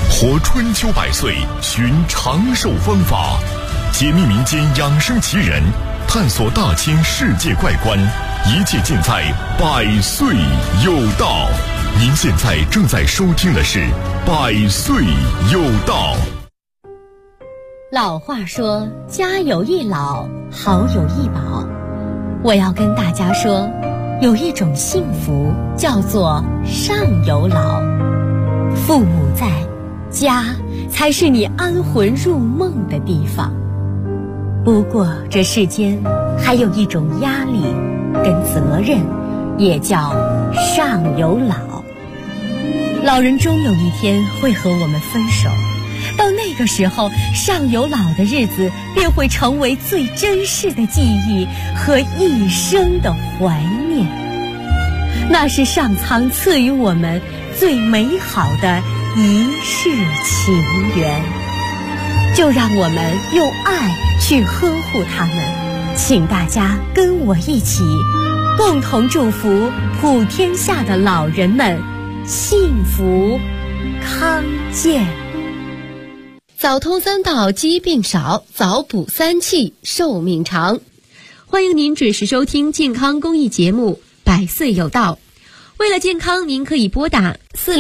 活春秋百岁，寻长寿方法，解密民间养生奇人，探索大千世界怪观，一切尽在百岁有道。您现在正在收听的是百岁有道。 老话说，家有一老，好有一宝。我要跟大家说，有一种幸福叫做上有老。父母在，家才是你安魂入梦的地方。不过这世间还有一种压力跟责任，也叫上有老。老人终有一天会和我们分手，到那个时候，上有老的日子便会成为最珍视的记忆和一生的怀念。那是上苍赐予我们最美好的一世情缘，就让我们用爱去呵护他们。请大家跟我一起，共同祝福普天下的老人们幸福康健。 早通三道，疾病少；早补三气，寿命长。欢迎您准时收听健康公益节目《百岁有道》。为了健康，您可以拨打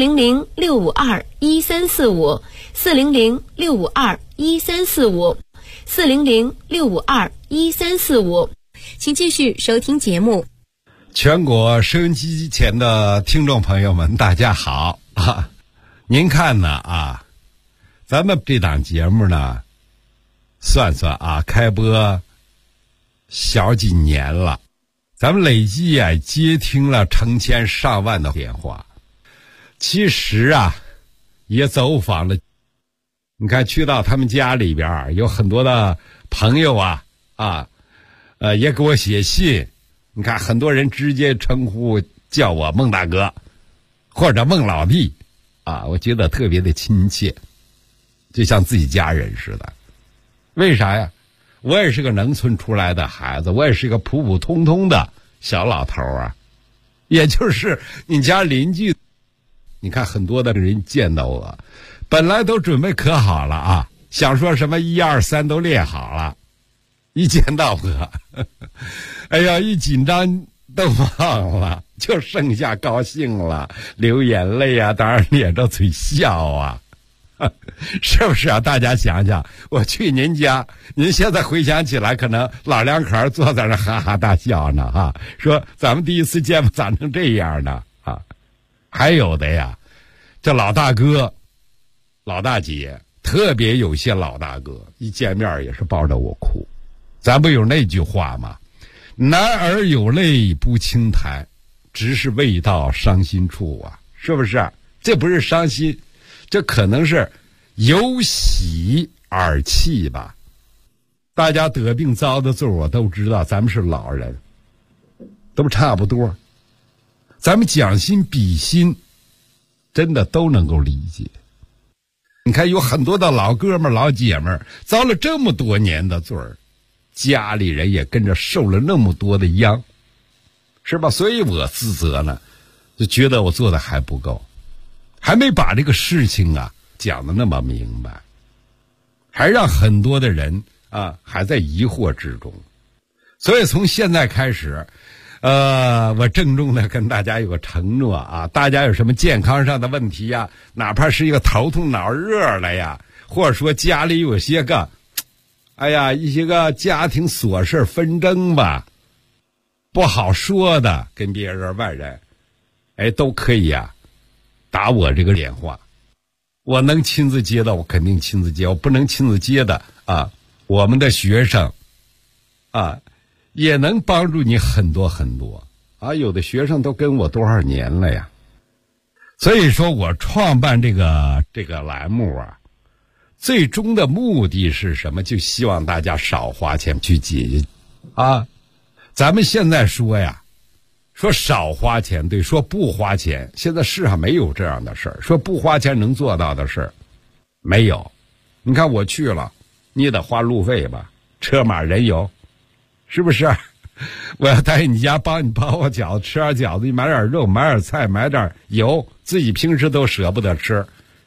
400-652-1345、400-652-1345、400-652-1345。请继续收听节目。 全国收音机前的听众朋友们，大家好啊！您看呢啊？咱们这档节目呢，算算啊，开播小几年了，咱们累计啊接听了成千上万的电话。其实啊，也走访了，你看去到他们家里边，有很多的朋友也给我写信。你看很多人直接称呼叫我孟大哥，或者孟老弟啊，我觉得特别的亲切。就像自己家人似的。为啥呀？我也是个农村出来的孩子，我也是个普普通通的小老头啊，也就是你家邻居。你看很多的人见到我，本来都准备可好了啊，想说什么1、2、3都列好了，一见到我哎呀，一紧张都忘了，就剩下高兴了，流眼泪啊，当然咧着嘴笑啊。是不是啊？大家想想，我去您家，您现在回想起来，可能老两口坐在那哈哈大笑呢啊，说咱们第一次见咋成这样呢啊？还有的呀，这老大哥老大姐，特别有些老大哥一见面也是抱着我哭。咱不有那句话吗？男儿有泪不轻弹，只是未到伤心处啊，是不是？这不是伤心，这可能是有喜而泣吧。大家得病遭的罪我都知道，咱们是老人，都差不多。咱们将心比心，真的都能够理解。你看有很多的老哥们老姐们遭了这么多年的罪儿，家里人也跟着受了那么多的殃，是吧？所以我自责呢，就觉得我做的还不够，还没把这个事情啊讲得那么明白，还让很多的人啊还在疑惑之中。所以从现在开始，我郑重的跟大家有个承诺啊，大家有什么健康上的问题呀，哪怕是一个头痛脑热了呀，或者说家里有些个一些个家庭琐事纷争吧，不好说的，跟别人外人都可以啊打我这个电话。我能亲自接的我肯定亲自接，我不能亲自接的啊，我们的学生啊也能帮助你很多很多啊，有的学生都跟我多少年了呀。所以说我创办这个栏目啊，最终的目的是什么？就希望大家少花钱去解决啊。咱们现在说呀，说少花钱，对，说不花钱，现在世上没有这样的事儿。说不花钱能做到的事儿没有。你看我去了，你也得花路费吧，车马人油，是不是？我要在你家帮你包个饺子，吃点饺子，你买点肉，买点菜，买点油，自己平时都舍不得吃，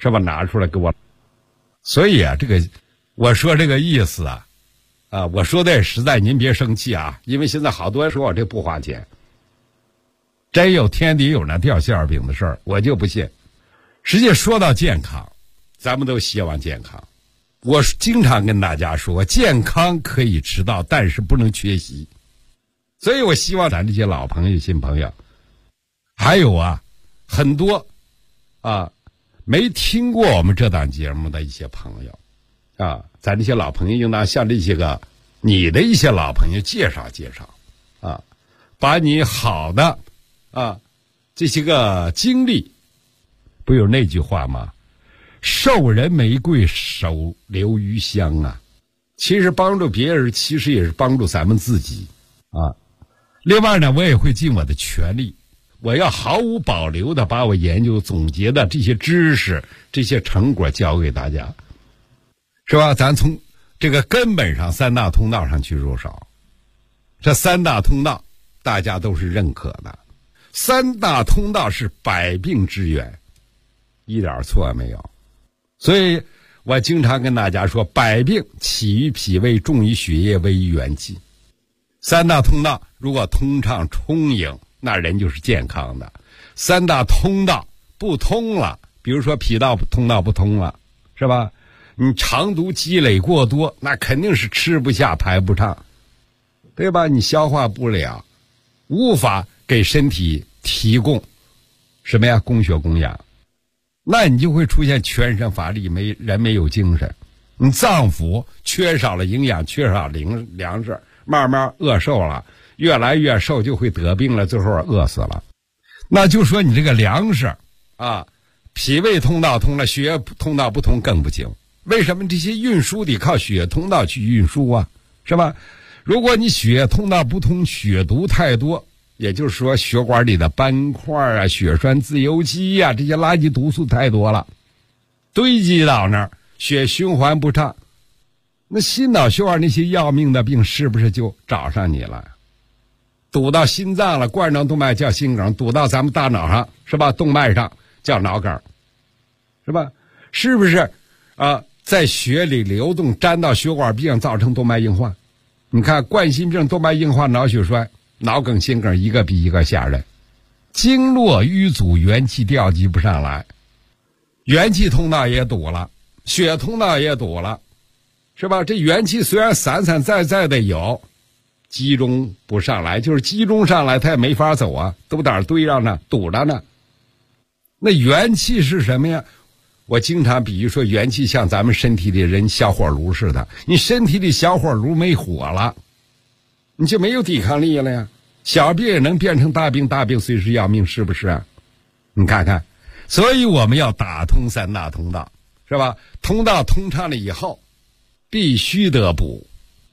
是吧？拿出来给我。所以啊，这个我说这个意思啊，我说的也实在，您别生气啊，因为现在好多人说我这不花钱，真有天底有那掉馅儿饼的事儿，我就不信。实际说到健康，咱们都希望健康。我经常跟大家说，健康可以迟到，但是不能缺席。所以我希望咱这些老朋友、新朋友，还有很多没听过我们这档节目的一些朋友咱这些老朋友应当向这些你的一些老朋友介绍介绍把你好的这些个经历，不有那句话吗？授人玫瑰，手留余香啊。其实帮助别人，其实也是帮助咱们自己另外呢，我也会尽我的全力，我要毫无保留的把我研究总结的这些知识、这些成果教给大家，是吧？咱从这个根本上三大通道上去入手。这三大通道大家都是认可的，三大通道是百病之源，一点错没有。所以我经常跟大家说，百病起于脾胃，重于血液，危于元气。三大通道如果通畅充盈，那人就是健康的。三大通道不通了，比如说脾道通道不通了，是吧？你肠毒积累过多，那肯定是吃不下排不畅，对吧？你消化不了，无法给身体提供什么呀？供血供氧，那你就会出现全身乏力，人没有精神，你脏腑缺少了营养，缺少粮食，慢慢饿瘦了，越来越瘦，就会得病了，最后饿死了。那就说你这个粮食脾胃通道通了，血液通道不通更不行。为什么这些运输得靠血液通道去运输啊？是吧？如果你血液通道不通，血毒太多，也就是说血管里的斑块血栓自由基这些垃圾毒素太多了，堆积到那儿，血循环不畅，那心脑血管那些要命的病是不是就找上你了？堵到心脏了，冠状动脉叫心梗，堵到咱们大脑上，是吧？动脉上叫脑梗，是吧？是不是在血里流动沾到血管壁上，造成动脉硬化？你看冠心病、动脉硬化、脑血栓、脑梗、心梗一个比一个吓人。经络淤阻，元气调集不上来，元气通道也堵了，血通道也堵了，是吧？这元气虽然散散在在的有，集中不上来，就是集中上来它也没法走都在那儿堆着呢，堵着呢。那元气是什么呀？我经常比喻说，元气像咱们身体里人小火炉似的，你身体里小火炉没火了，你就没有抵抗力了呀。小病也能变成大病，大病随时要命，是不是啊？你看看，所以我们要打通三大通道，是吧？通道通畅了以后，必须得补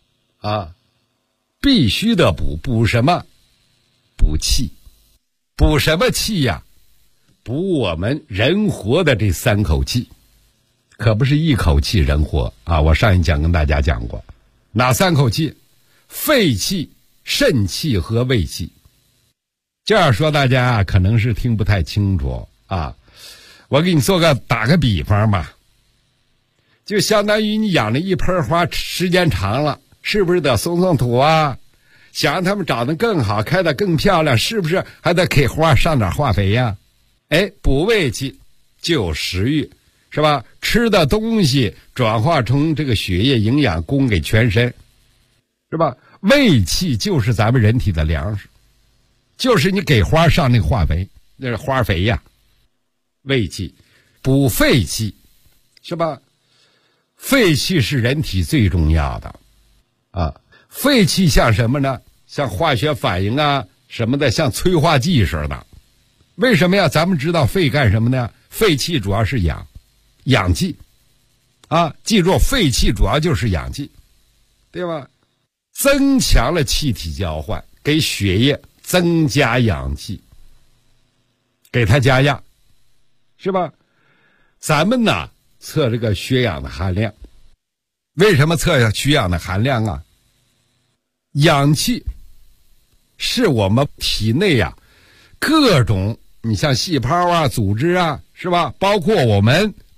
必须得补什么？补气。补什么气呀？补我们人活的这三口气，可不是一口气人活我上一讲跟大家讲过，哪三口气？肺气、肾气和胃气。这样说大家可能是听不太清楚我给你打个比方吧，就相当于你养了一盆花，时间长了，是不是得松土想让它们长得更好，开得更漂亮，是不是还得给花上点化肥呀？补胃气就食欲，是吧？吃的东西转化成这个血液营养供给全身，是吧？胃气就是咱们人体的粮食，就是你给花上那个化肥，那是花肥呀。胃气补肺气，是吧？肺气是人体最重要的肺气像什么呢？像化学反应什么的，像催化剂似的。为什么呀？咱们知道肺干什么呢？肺气主要是氧气记住，肺气主要就是氧气，对吧？增强了气体交换，给血液增加氧气，给它加压，是吧？咱们呢测这个血氧的含量，为什么测血氧的含量氧气是我们体内各种，你像细胞组织是吧？包括我们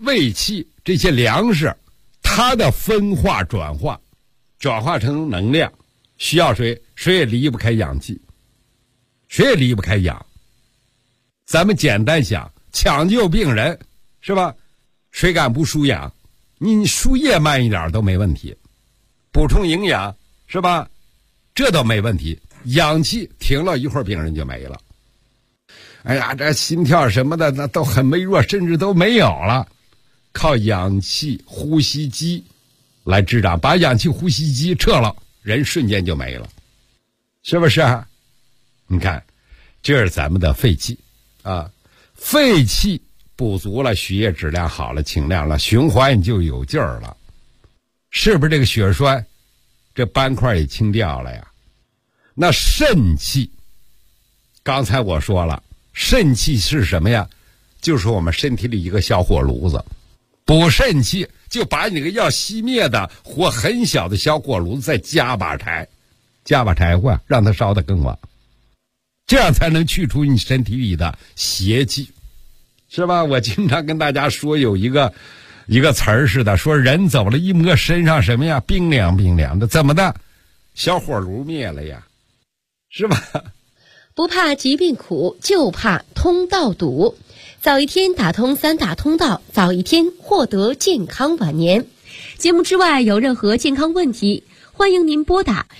胃气这些粮食，它的分化转化成能量，需要水，水也离不开氧气，水也离不开氧。咱们简单想，抢救病人是吧？谁敢不输氧？你输液慢一点都没问题，补充营养是吧？这都没问题。氧气停了一会儿，病人就没了。哎呀，这心跳什么的那都很微弱，甚至都没有了。靠氧气呼吸机来支掌，把氧气呼吸机撤了，人瞬间就没了，是不是啊？你看，这是咱们的肺气啊，肺气补足了，血液质量好了，清亮了，循环就有劲儿了，是不是？这个血栓，这斑块也清掉了呀。那肾气，刚才我说了，肾气是什么呀？就是我们身体里一个小火炉子，补肾气就把你那个要熄灭的火很小的小火炉子再加把柴火，让它烧得更旺，这样才能去除你身体里的邪气，是吧？我经常跟大家说有一个词儿似的，说人走了一摸身上什么呀，冰凉冰凉的，怎么的？小火炉灭了呀，是吧？ 不怕疾病苦，就怕通道堵。早一天打通3大通道，早一天获得健康晚年。节目之外有任何健康问题，欢迎您拨打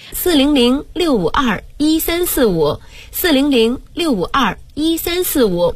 400-652-1345 400-652-1345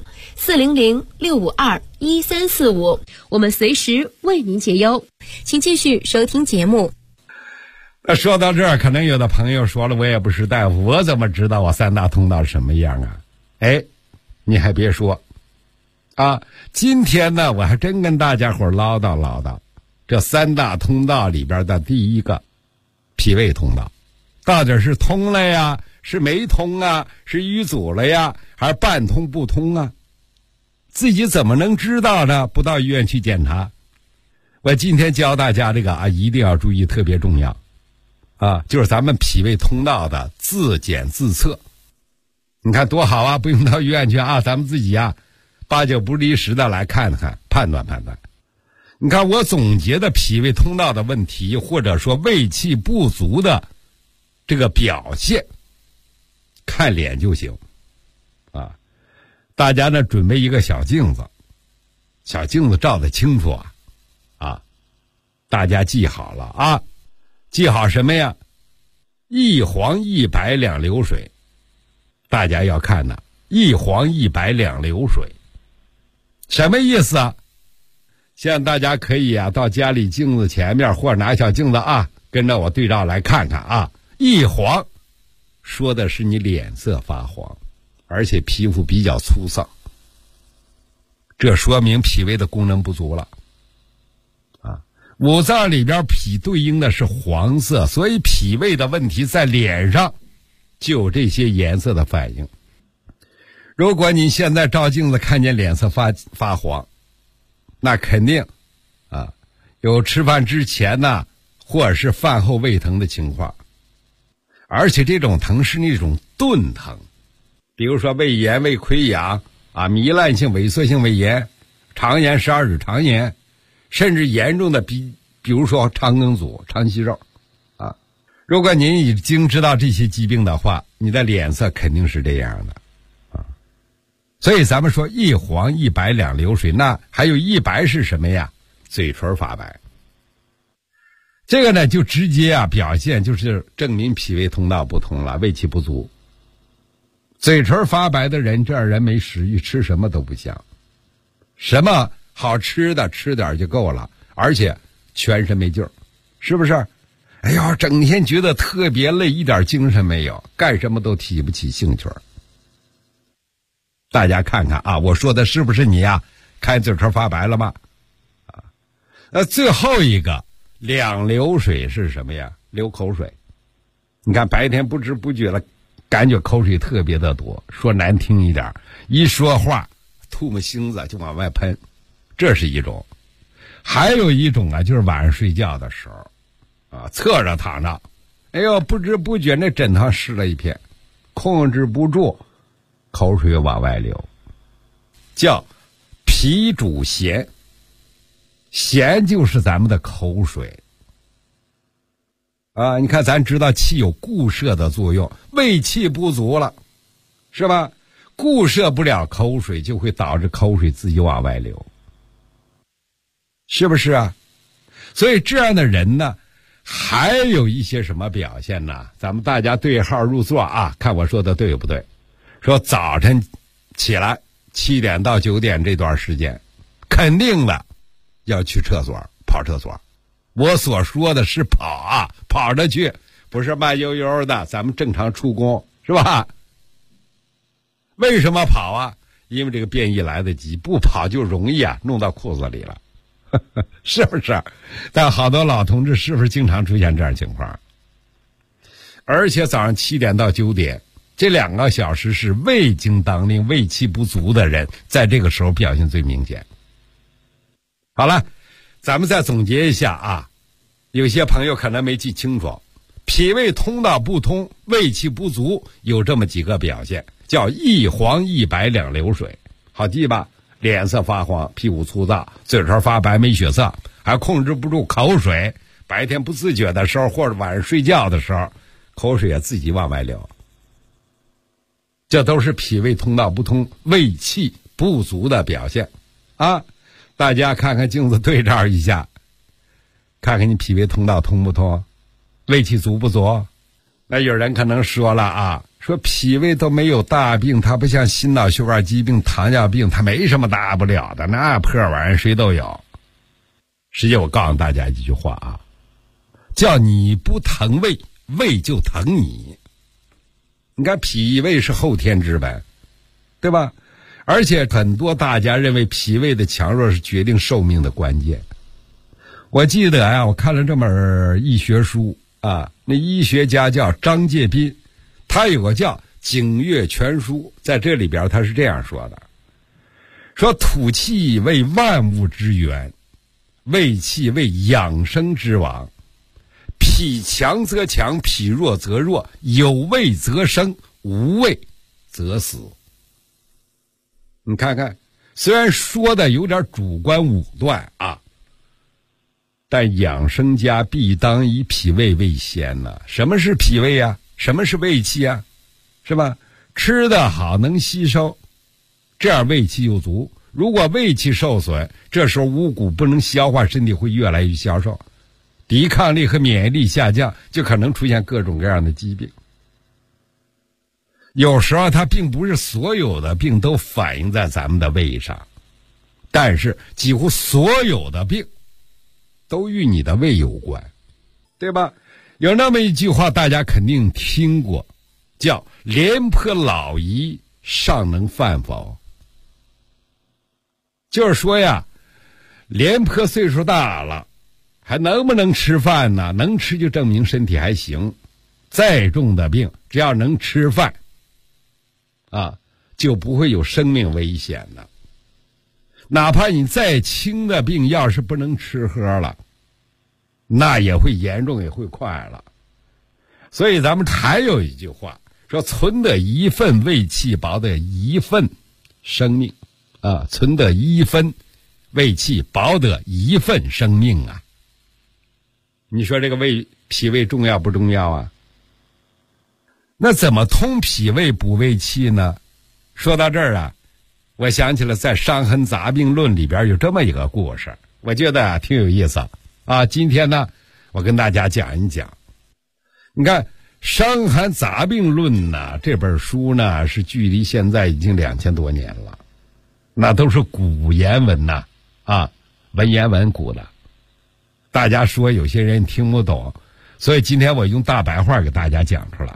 400-652-1345，我们随时为您解忧。请继续收听节目。 那说到这儿，可能有的朋友说了，我也不是大夫，我怎么知道我3大通道什么样啊？哎，你还别说啊，今天呢，我还真跟大家伙唠叨这3大通道里边的第一个脾胃通道，到底是通了呀，是没通啊，是淤阻了呀，还是半通不通啊？自己怎么能知道呢？不到医院去检查。我今天教大家这个啊，一定要注意，特别重要啊，就是咱们脾胃通道的自检自测。你看多好啊，不用到医院去啊，咱们自己啊8九不离10的来看看，判断。你看我总结的脾胃通道的问题，或者说胃气不足的这个表现，看脸就行啊。大家呢准备一个小镜子照得清楚啊，大家记好了啊，记好什么呀？一黄一白两流水，大家要看呢，一黄一白两流水，什么意思啊？现在大家可以啊到家里镜子前面，或者拿小镜子啊，跟着我对照来看看啊。一黄说的是你脸色发黄，而且皮肤比较粗糙，这说明脾胃的功能不足了啊。五脏里边脾对应的是黄色，所以脾胃的问题在脸上就有这些颜色的反应。如果你现在照镜子看见脸色发黄，那肯定啊有吃饭之前呢，或者是饭后胃疼的情况，而且这种疼是那种钝疼，比如说胃炎、胃溃疡啊、糜烂性萎缩性胃炎、肠炎、12指肠炎，甚至严重的比如说肠梗阻、肠息肉啊。如果您已经知道这些疾病的话，你的脸色肯定是这样的啊。所以咱们说一黄一白两流水，那还有一白是什么呀？嘴唇发白。这个呢就直接啊表现就是证明脾胃通道不通了，胃气不足。嘴唇发白的人，这样人没食欲，吃什么都不香，什么好吃的吃点就够了，而且全身没劲儿，是不是？哎呀，整天觉得特别累，一点精神没有，干什么都提不起兴趣。大家看看啊，我说的是不是你呀？看嘴唇发白了吗？最后一个两流水是什么呀？流口水。你看白天不知不觉了，感觉口水特别的多，说难听一点，一说话吐沫星子就往外喷，这是一种。还有一种啊，就是晚上睡觉的时候啊，侧着躺着，哎呦，不知不觉那枕头湿了一片，控制不住，口水往外流，叫脾主涎。 涎就是咱们的口水啊。你看咱知道气有固摄的作用，胃气不足了是吧，固摄不了口水，就会导致口水自己往外流，是不是啊？所以这样的人呢，还有一些什么表现呢？咱们大家对号入座啊，看我说的对不对。说早晨起来7点到9点这段时间，肯定的要去厕所跑厕所。我所说的是跑啊，跑着去，不是慢悠悠的，咱们正常出工是吧？为什么跑啊？因为这个便意来得及，不跑就容易啊弄到裤子里了，是不是？但好多老同志是不是经常出现这样情况？而且早上7点到9点这2个小时是胃经当令、胃气不足的人，在这个时候表现最明显。好了，咱们再总结一下啊，有些朋友可能没记清楚，脾胃通道不通、胃气不足有这么几个表现，叫一黄一白两流水，好记吧？脸色发黄，屁股粗糙，嘴唇发白没血色，还控制不住口水，白天不自觉的时候或者晚上睡觉的时候，口水也自己往外流，这都是脾胃通道不通、胃气不足的表现啊！大家看看镜子对照一下，看看你脾胃通道通不通，胃气足不足。那有人可能说了啊，说脾胃都没有大病，它不像心脑血管疾病、糖尿病，它没什么大不了的，那破玩意儿谁都有。实际我告诉大家一句话啊，叫你不疼胃，胃就疼你。你看脾胃是后天之本，对吧？而且很多大家认为脾胃的强弱是决定寿命的关键。我记得啊，我看了这本医学书啊，那医学家叫张介宾，他有个叫《景岳全书》，在这里边他是这样说的，说土气为万物之源，胃气为养生之王，脾强则强，脾弱则弱，有胃则生，无胃则死。你看看，虽然说的有点主观武断啊，但养生家必当以脾胃为先呢。什么是脾胃啊？什么是胃气啊？是吧？吃得好能吸收，这样胃气又足。如果胃气受损，这时候五谷不能消化，身体会越来越消瘦，抵抗力和免疫力下降，就可能出现各种各样的疾病。有时候它并不是所有的病都反映在咱们的胃上，但是几乎所有的病都与你的胃有关，对吧？有那么一句话大家肯定听过，叫廉颇老矣，尚能饭否？就是说呀，廉颇岁数大了，还能不能吃饭呢？能吃就证明身体还行，再重的病只要能吃饭啊，就不会有生命危险的。哪怕你再轻的病，要是不能吃喝了，那也会严重，也会快了。所以咱们还有一句话说，存得一份胃气，保得一份生命啊！存得一分胃气，保得一份生命啊！你说这个脾胃重要不重要啊？那怎么通脾胃补胃气呢？说到这儿啊，我想起了在《伤寒杂病论》里边有这么一个故事，我觉得啊挺有意思啊。今天呢，我跟大家讲一讲。你看《伤寒杂病论》呢，这本书呢是距离现在已经2000多年了，那都是古言文呐啊，文言文古的。大家说有些人听不懂，所以今天我用大白话给大家讲出来。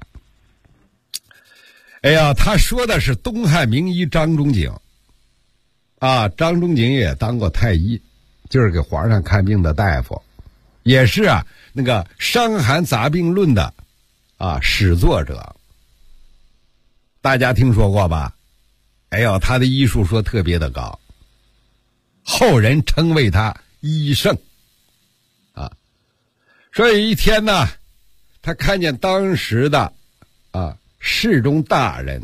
哎呀，他说的是东汉名医张仲景啊，张仲景也当过太医，就是给皇上看病的大夫，也是啊那个《伤寒杂病论》的始作者，大家听说过吧？哎呦，他的医术说特别的高，后人称为他医圣啊。所以一天呢，他看见当时的侍中大人，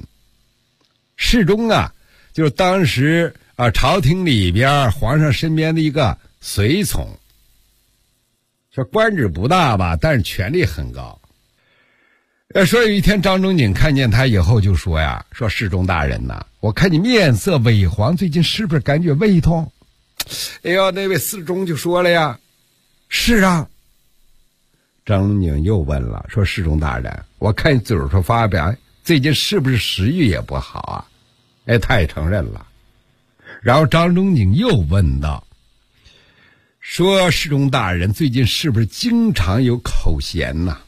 侍中啊就是当时朝廷里边皇上身边的一个随从，说官职不大吧，但是权力很高。说有一天张仲景看见他以后就说呀，说世宗大人呐，我看你面色萎黄，最近是不是感觉胃痛？哎呦，那位世宗就说了呀，是啊。张仲景又问了，说世宗大人，我看你嘴上发表，最近是不是食欲也不好啊？哎，他也承认了。然后张仲景又问道，说世宗大人最近是不是经常有口涎呐？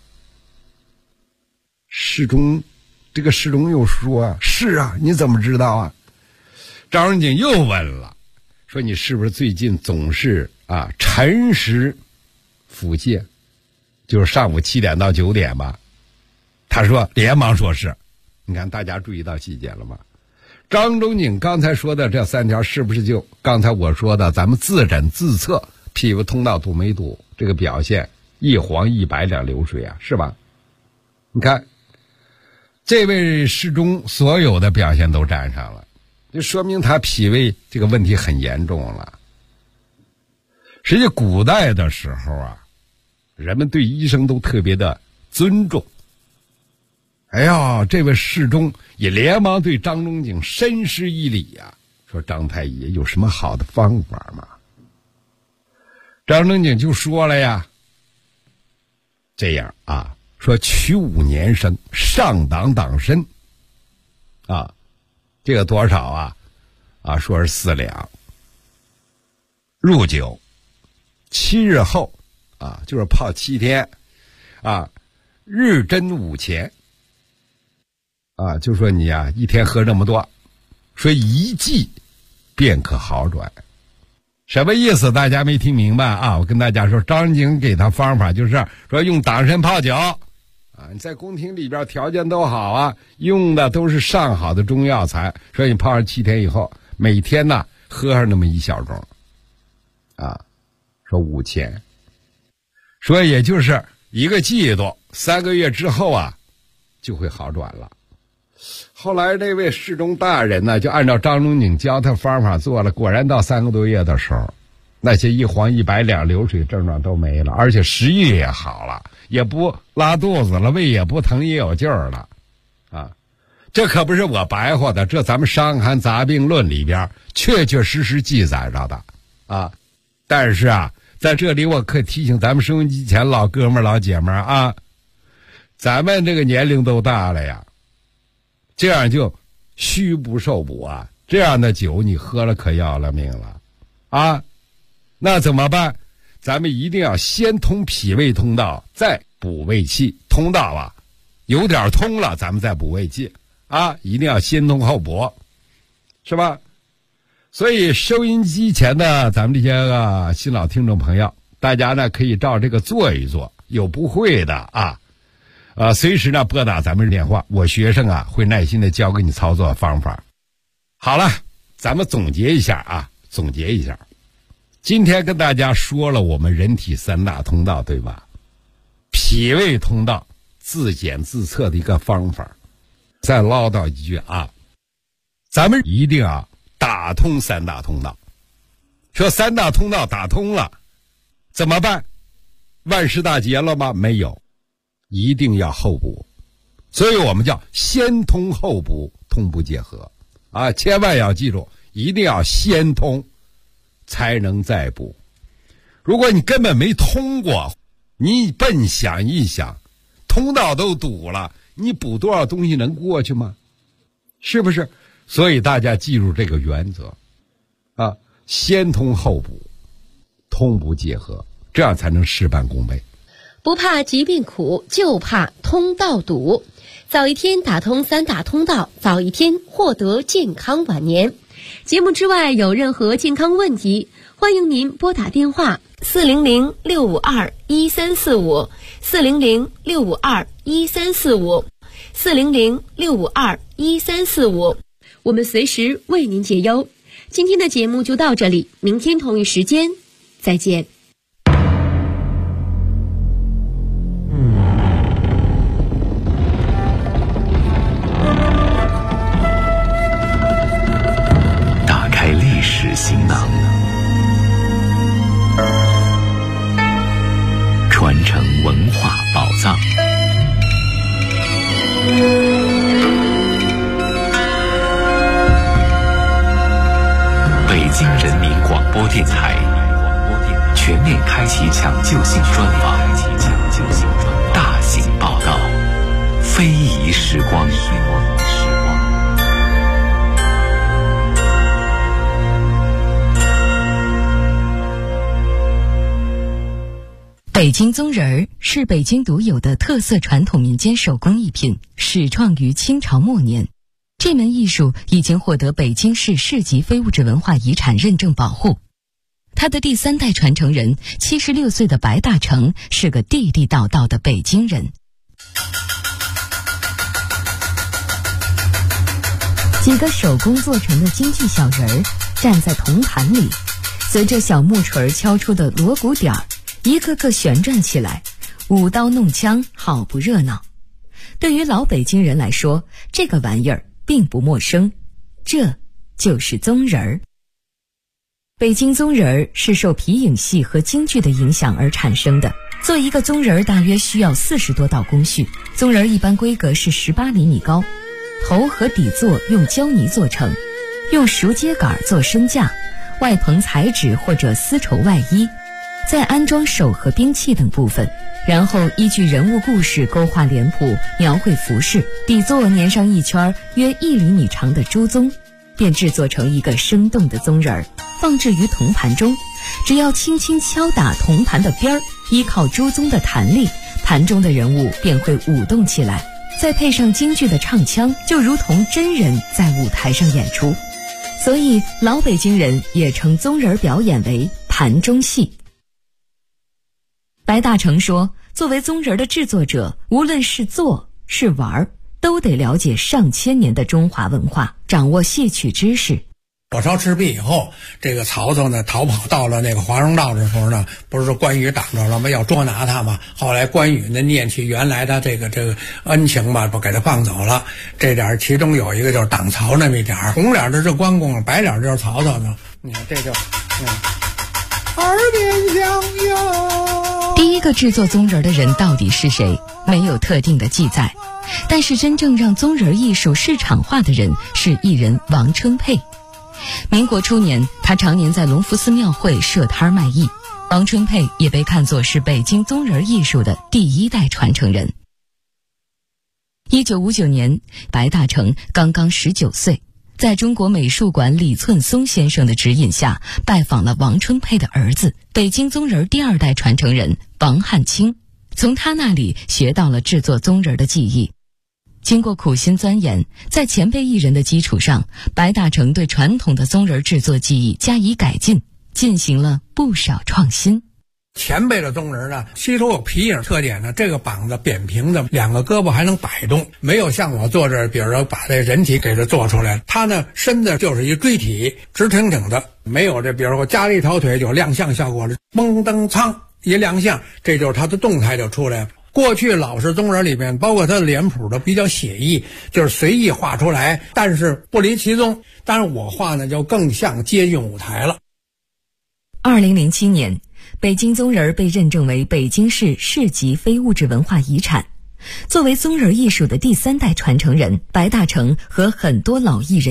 世宗又说，是啊，你怎么知道啊？张仲景又问了，说你是不是最近总是辰时腹泻，就是上午7点到9点吧？他说连忙说是。你看大家注意到细节了吗？张仲景刚才说的这3条是不是就刚才我说的咱们自诊自测脾胃通道堵没堵这个表现一黄一白两流水啊，是吧？你看这位世宗所有的表现都占上了，就说明他脾胃这个问题很严重了。实际古代的时候啊，人们对医生都特别的尊重。哎呀，这位世宗也连忙对张仲景深施一礼呀，说张太医有什么好的方法吗？张仲景就说了呀，这样啊，说取5年生，上党党参啊，这个多少啊？说是4两，入酒7日后啊，就是泡7天啊，日针5钱啊，就说你啊一天喝这么多，说1剂便可好转。什么意思？大家没听明白啊？我跟大家说，张仲景给他方法就是说用党参泡酒啊，你在宫廷里边条件都好啊，用的都是上好的中药材，说你泡上7天以后，每天呢喝上那么1小盅啊，说5钱，说也就是1个季度3个月之后啊就会好转了。后来那位世宗大人呢，就按照张仲景教他方法做了，果然到3个多月的时候，那些一黄一白两流水症状都没了，而且食欲也好了，也不拉肚子了，胃也不疼，也有劲儿了啊！这可不是我白话的，这咱们《伤寒杂病论》里边确确实实记载着的啊。但是啊，在这里我可提醒咱们收音机前老哥们老姐们啊，咱们这个年龄都大了呀，这样就虚不受补啊，这样的酒你喝了可要了命了啊！那怎么办？咱们一定要先通脾胃通道，再补胃气。通道啊有点通了，咱们再补胃气啊，一定要先通后补，是吧？所以收音机前的咱们这些新老听众朋友，大家呢可以照这个做一做，有不会的啊随时呢拨打咱们电话，我学生啊会耐心的教给你操作方法。好了，咱们总结一下。今天跟大家说了我们人体3大通道，对吧？脾胃通道自检自测的一个方法。再唠叨一句啊，咱们一定要打通3大通道。说3大通道打通了怎么办？万事大吉了吗？没有，一定要后补。所以我们叫先通后补，通不结合啊！千万要记住，一定要先通才能再补。如果你根本没通过，你笨想一想，通道都堵了，你补多少东西能过去吗？是不是？所以大家记住这个原则啊，先通后补，通不结合，这样才能事半功倍。 不怕疾病苦，就怕通道堵。早一天打通3大通道，早一天获得健康晚年。节目之外有任何健康问题，欢迎您拨打电话400-652-1345 400-652-1345 400-652-1345，我们随时为您解忧。今天的节目就到这里，明天同一时间再见。 打开历史行囊， 广播电台全面开启抢救性专访，大型报道，非遗时光。 北京宗人儿是北京独有的特色传统民间手工艺品，始创于清朝末年。这门艺术已经获得北京市市级非物质文化遗产认证保护。他的第3代传承人76岁的白大成是个地地道道的北京人。几个手工做成的京剧小人儿站在铜盘里，随着小木锤敲出的锣鼓点儿，一个个旋转起来，舞刀弄枪，好不热闹。对于老北京人来说，这个玩意儿并不陌生，这就是宗人儿。北京宗人儿是受皮影戏和京剧的影响而产生的。做一个宗人儿大约需要40多道工序。宗人儿一般规格是18厘米高，头和底座用胶泥做成，用熟秸秆做身架，外棚彩纸或者丝绸外衣，再安装手和兵器等部分，然后依据人物故事勾画脸谱，描绘服饰，底座粘上一圈约1厘米长的朱宗，便制作成一个生动的宗人儿，放置于铜盘中。只要轻轻敲打铜盘的边儿，依靠朱宗的弹力，盘中的人物便会舞动起来，再配上京剧的唱腔，就如同真人在舞台上演出。所以老北京人也称宗人表演为盘中戏。白大成说，作为宗人的制作者，无论是做是玩，都得了解上千年的中华文化，掌握戏曲知识。 火烧赤壁以后，这个曹操呢逃跑到了那个华容道的时候呢，不是说关羽挡着了吗？要捉拿他嘛。后来关羽呢念起原来的这个恩情吧，不给他放走了。这点其中有一个就是挡曹那么一点，红脸的是关公，白脸就是曹操呢。你看这就耳边响哟。 第一个制作宗人的人到底是谁？没有特定的记载。但是真正让宗人艺术市场化的人是艺人王春佩。民国初年，他常年在隆福寺庙会设摊卖艺。王春佩也被看作是北京宗人艺术的第1代传承人。1959年，白大成刚刚19岁，在中国美术馆李寸松先生的指引下，拜访了王春佩的儿子，北京宗人第2代传承人王汉卿，从他那里学到了制作宗人的技艺。经过苦心钻研，在前辈艺人的基础上，白大成对传统的宗人制作技艺加以改进，进行了不少创新。 前辈的宗人呢，吸收有皮影特点呢，这个膀子扁平的，2个胳膊还能摆动，没有像我做这，比如说把这人体给它做出来，他呢身子就是一锥体，直挺挺的，没有这，比如说加了一条腿有亮相效果了，嘣噔噌一亮相，这就是他的动态就出来了。过去老式宗人里面，包括他的脸谱都比较写意，就是随意画出来，但是不离其宗。当然我画呢就更像接近舞台了。 2007年，北京宗人被认证为北京市市级非物质文化遗产。作为宗人艺术的第3代传承人，白大成和很多老艺人